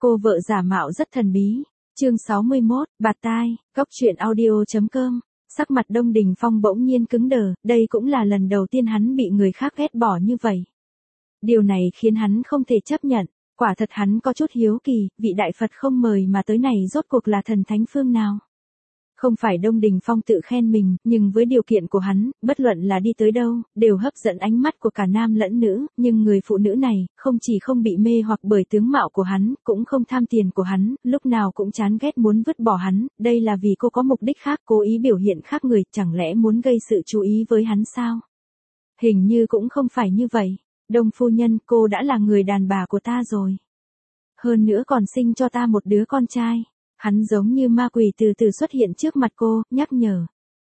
Cô vợ giả mạo rất thần bí. Chương 61, bạt tai, góc truyện audio.com. Sắc mặt Đông Đình Phong bỗng nhiên cứng đờ, đây cũng là lần đầu tiên hắn bị người khác ghét bỏ như vậy. Điều này khiến hắn không thể chấp nhận, quả thật hắn có chút hiếu kỳ, vị đại Phật không mời mà tới này rốt cuộc là thần thánh phương nào. Không phải Đông Đình Phong tự khen mình, nhưng với điều kiện của hắn, bất luận là đi tới đâu, đều hấp dẫn ánh mắt của cả nam lẫn nữ, nhưng người phụ nữ này, không chỉ không bị mê hoặc bởi tướng mạo của hắn, cũng không tham tiền của hắn, lúc nào cũng chán ghét muốn vứt bỏ hắn, đây là vì cô có mục đích khác, cố ý biểu hiện khác người, chẳng lẽ muốn gây sự chú ý với hắn sao? Hình như cũng không phải như vậy. Đông phu nhân, cô đã là người đàn bà của ta rồi. Hơn nữa còn sinh cho ta một đứa con trai. Hắn giống như ma quỷ từ từ xuất hiện trước mặt cô, nhắc nhở.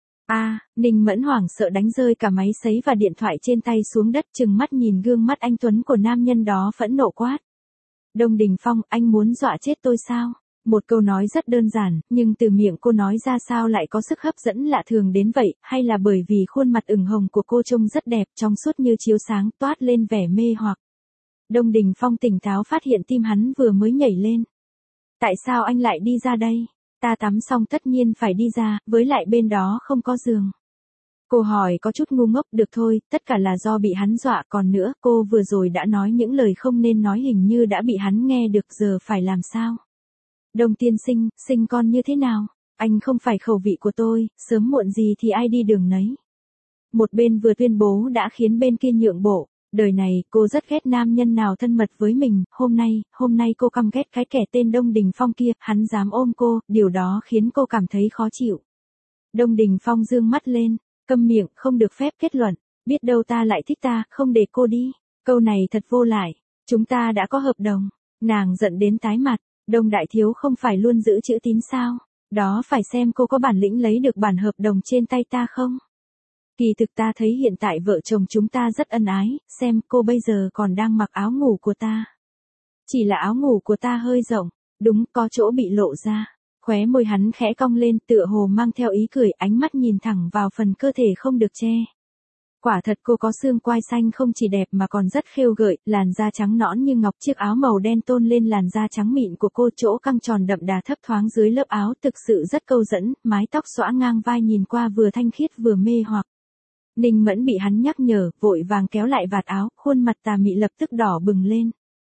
Ninh Mẫn hoảng sợ đánh rơi cả máy sấy và điện thoại trên tay xuống đất, trừng mắt nhìn gương mắt anh tuấn của nam nhân đó phẫn nộ quát. Đông Đình Phong, anh muốn dọa chết tôi sao? Một câu nói rất đơn giản, nhưng từ miệng cô nói ra sao lại có sức hấp dẫn lạ thường đến vậy, hay là bởi vì khuôn mặt ửng hồng của cô trông rất đẹp, trong suốt như chiếu sáng, toát lên vẻ mê hoặc. Đông Đình Phong tỉnh táo phát hiện tim hắn vừa mới nhảy lên. Tại sao anh lại đi ra đây? Ta tắm xong tất nhiên phải đi ra, với lại bên đó không có giường. Cô hỏi có chút ngu ngốc, được thôi, tất cả là do bị hắn dọa, còn nữa, cô vừa rồi đã nói những lời không nên nói hình như đã bị hắn nghe được, giờ phải làm sao? Đông tiên sinh, sinh con như thế nào? Anh không phải khẩu vị của tôi, sớm muộn gì thì ai đi đường nấy. Một bên vừa tuyên bố đã khiến bên kia nhượng bộ. Đời này, cô rất ghét nam nhân nào thân mật với mình, hôm nay cô căm ghét cái kẻ tên Đông Đình Phong kia, hắn dám ôm cô, điều đó khiến cô cảm thấy khó chịu. Đông Đình Phong dương mắt lên, câm miệng, không được phép kết luận, biết đâu ta lại thích ta, không để cô đi. Câu này thật vô lại, chúng ta đã có hợp đồng. Nàng giận đến tái mặt, Đông đại thiếu không phải luôn giữ chữ tín sao, đó phải xem cô có bản lĩnh lấy được bản hợp đồng trên tay ta không. Kỳ thực ta thấy hiện tại vợ chồng chúng ta rất ân ái, xem cô bây giờ còn đang mặc áo ngủ của ta. Chỉ là áo ngủ của ta hơi rộng, đúng có chỗ bị lộ ra. Khóe môi hắn khẽ cong lên tựa hồ mang theo ý cười, ánh mắt nhìn thẳng vào phần cơ thể không được che. Quả thật cô có xương quai xanh không chỉ đẹp mà còn rất khêu gợi, làn da trắng nõn như ngọc, chiếc áo màu đen tôn lên làn da trắng mịn của cô, chỗ căng tròn đậm đà thấp thoáng dưới lớp áo thực sự rất câu dẫn, mái tóc xõa ngang vai nhìn qua vừa thanh khiết vừa mê hoặc. Ninh Mẫn bị hắn nhắc nhở, vội vàng kéo lại vạt áo, khuôn mặt tà mị lập tức đỏ bừng lên.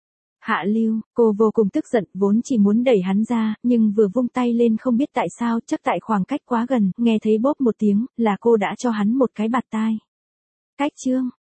Hạ lưu, cô vô cùng tức giận, vốn chỉ muốn đẩy hắn ra, nhưng vừa vung tay lên không biết tại sao, chắc tại khoảng cách quá gần, nghe thấy bốp một tiếng, là cô đã cho hắn một cái bạt tai. Cách chương.